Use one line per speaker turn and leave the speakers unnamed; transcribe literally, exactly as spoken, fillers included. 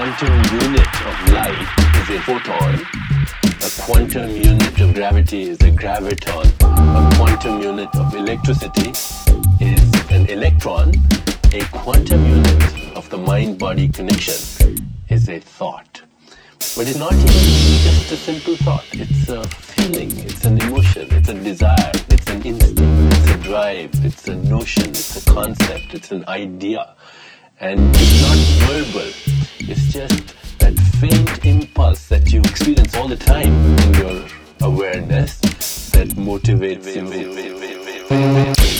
quantum unit of light is a photon. A quantum unit of gravity is a graviton. A quantum unit of electricity is an electron. A quantum unit of the mind-body connection is a thought. But it's not even just a simple thought. It's a feeling, it's an emotion, it's a desire, it's an instinct, it's a drive, it's a notion, it's a concept, it's an idea. And it's not verbal. It's just that faint impulse that you experience all the time in your awareness that motivates you.